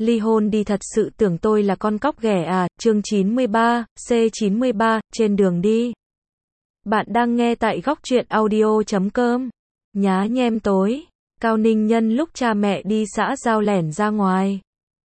ly hôn đi, thật sự tưởng tôi là con cóc ghẻ à, chương 93, C93, trên đường đi. Bạn đang nghe tại góc truyện audio.com. Nhá nhem tối, Cao Ninh nhân lúc cha mẹ đi xã giao lẻn ra ngoài.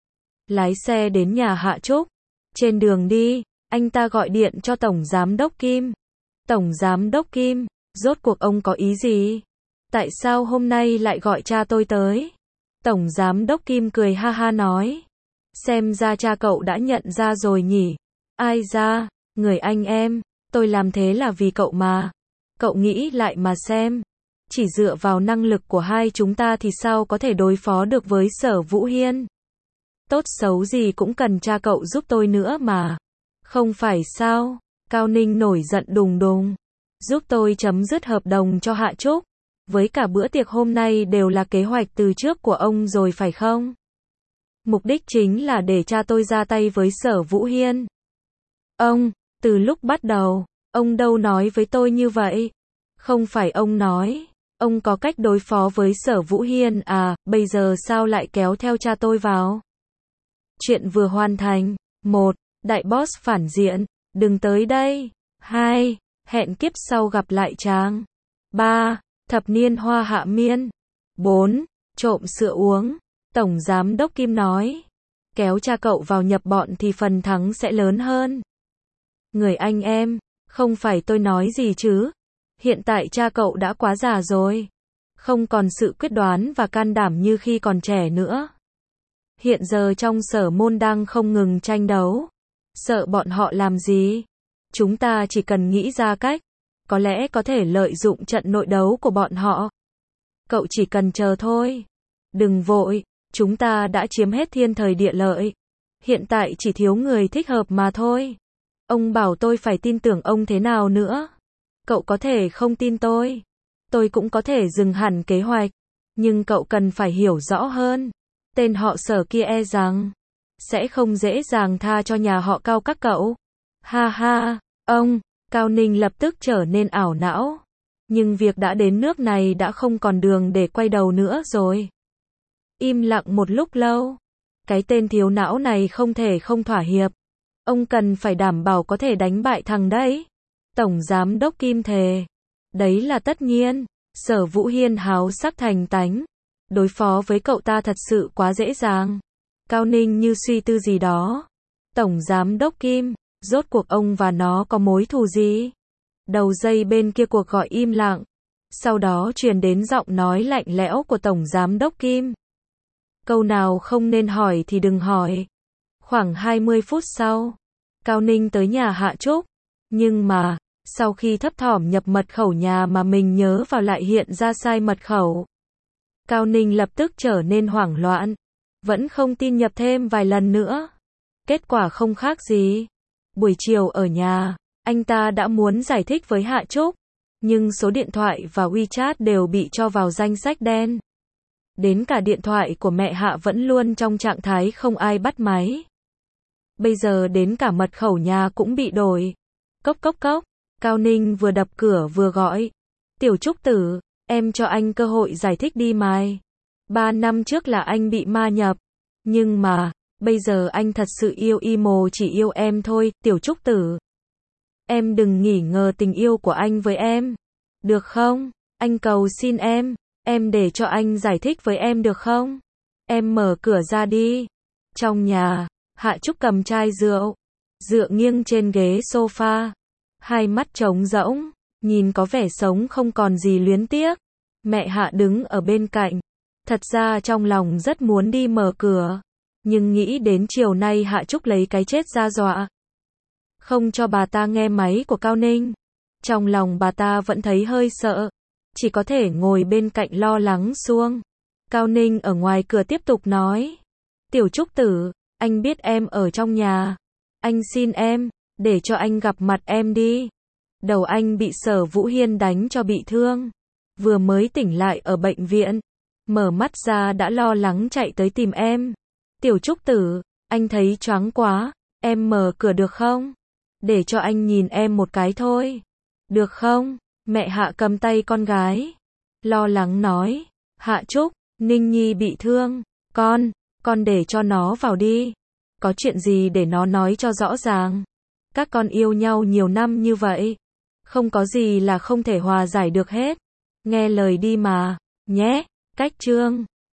Lái xe đến nhà Hạ Trúc. Trên đường đi, anh ta gọi điện cho Tổng Giám đốc Kim. Tổng Giám đốc Kim, rốt cuộc ông có ý gì? Tại sao hôm nay lại gọi cha tôi tới? Tổng Giám đốc Kim cười ha ha nói. Xem ra cha cậu đã nhận ra rồi nhỉ? Ai ra, người anh em, tôi làm thế là vì cậu mà. Cậu nghĩ lại mà xem. Chỉ dựa vào năng lực của hai chúng ta thì sao có thể đối phó được với Sở Vũ Hiên? Tốt xấu gì cũng cần cha cậu giúp tôi nữa mà. Không phải sao? Cao Ninh nổi giận đùng đùng. Giúp tôi chấm dứt hợp đồng cho Hạ Trúc. Với cả bữa tiệc hôm nay đều là kế hoạch từ trước của ông rồi phải không? Mục đích chính là để cha tôi ra tay với Sở Vũ Hiên. Ông, từ lúc bắt đầu, ông đâu nói với tôi như vậy. Không phải ông nói, ông có cách đối phó với Sở Vũ Hiên à, bây giờ sao lại kéo theo cha tôi vào? Chuyện vừa hoàn thành. 1. Đại boss phản diện, đừng tới đây. 2. Hẹn kiếp sau gặp lại chàng. 3. Thập niên hoa hạ miên. 4. Trộm sữa uống. Tổng Giám đốc Kim nói. Kéo cha cậu vào nhập bọn thì phần thắng sẽ lớn hơn. Người anh em, không phải tôi nói gì chứ. Hiện tại cha cậu đã quá già rồi. Không còn sự quyết đoán và can đảm như khi còn trẻ nữa. Hiện giờ trong sở môn đang không ngừng tranh đấu. Sợ bọn họ làm gì? Chúng ta chỉ cần nghĩ ra cách. Có lẽ có thể lợi dụng trận nội đấu của bọn họ. Cậu chỉ cần chờ thôi. Đừng vội, chúng ta đã chiếm hết thiên thời địa lợi. Hiện tại chỉ thiếu người thích hợp mà thôi. Ông bảo tôi phải tin tưởng ông thế nào nữa? Cậu có thể không tin tôi. Tôi cũng có thể dừng hẳn kế hoạch. Nhưng cậu cần phải hiểu rõ hơn. Tên họ Sở kia e rằng sẽ không dễ dàng tha cho nhà họ Cao các cậu. Ha ha, ông, Cao Ninh lập tức trở nên ảo não. Nhưng việc đã đến nước này đã không còn đường để quay đầu nữa rồi. Im lặng một lúc lâu. Cái tên thiếu não này không thể không thỏa hiệp. Ông cần phải đảm bảo có thể đánh bại thằng đấy. Tổng Giám đốc Kim thề. Đấy là tất nhiên. Sở Vũ Hiên háo sắc thành tánh. Đối phó với cậu ta thật sự quá dễ dàng. Cao Ninh như suy tư gì đó. Tổng Giám đốc Kim, rốt cuộc ông và nó có mối thù gì? Đầu dây bên kia cuộc gọi im lặng. Sau đó truyền đến giọng nói lạnh lẽo của Tổng Giám đốc Kim. Câu nào không nên hỏi thì đừng hỏi. Khoảng 20 phút sau, Cao Ninh tới nhà Hạ Trúc. Nhưng mà, sau khi thấp thỏm nhập mật khẩu nhà mà mình nhớ vào lại hiện ra sai mật khẩu. Cao Ninh lập tức trở nên hoảng loạn. Vẫn không tin nhập thêm vài lần nữa. Kết quả không khác gì. Buổi chiều ở nhà, anh ta đã muốn giải thích với Hạ Trúc. Nhưng số điện thoại và WeChat đều bị cho vào danh sách đen. Đến cả điện thoại của mẹ Hạ vẫn luôn trong trạng thái không ai bắt máy. Bây giờ đến cả mật khẩu nhà cũng bị đổi. Cốc cốc cốc. Cao Ninh vừa đập cửa vừa gọi. Tiểu Trúc tử, em cho anh cơ hội giải thích đi mày. 3 năm trước là anh bị ma nhập. Nhưng mà, bây giờ anh thật sự yêu Imo, chỉ yêu em thôi, Tiểu Trúc tử. Em đừng nghỉ ngờ tình yêu của anh với em. Được không? Anh cầu xin em để cho anh giải thích với em được không? Em mở cửa ra đi. Trong nhà, Hạ Trúc cầm chai rượu, dựa nghiêng trên ghế sofa. Hai mắt trống rỗng, nhìn có vẻ sống không còn gì luyến tiếc. Mẹ Hạ đứng ở bên cạnh. Thật ra trong lòng rất muốn đi mở cửa. Nhưng nghĩ đến chiều nay Hạ Trúc lấy cái chết ra dọa. Không cho bà ta nghe máy của Cao Ninh. Trong lòng bà ta vẫn thấy hơi sợ. Chỉ có thể ngồi bên cạnh lo lắng suông. Cao Ninh ở ngoài cửa tiếp tục nói. Tiểu Trúc tử, anh biết em ở trong nhà. Anh xin em, để cho anh gặp mặt em đi. Đầu anh bị Sở Vũ Hiên đánh cho bị thương. Vừa mới tỉnh lại ở bệnh viện. Mở mắt ra đã lo lắng chạy tới tìm em. Tiểu Trúc tử, anh thấy choáng quá. Em mở cửa được không? Để cho anh nhìn em một cái thôi. Được không? Mẹ Hạ cầm tay con gái. Lo lắng nói. Hạ Trúc, Ninh Nhi bị thương. Con, Con để cho nó vào đi. Có chuyện gì để nó nói cho rõ ràng. Các con yêu nhau nhiều năm như vậy. Không có gì là không thể hòa giải được hết. Nghe lời đi mà, nhé. Cách chương